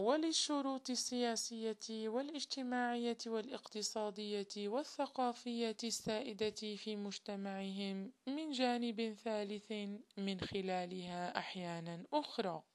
وللشروط السياسية والاجتماعية والاقتصادية والثقافية السائدة في مجتمعهم من جانب ثالث من خلالها أحيانا أخرى.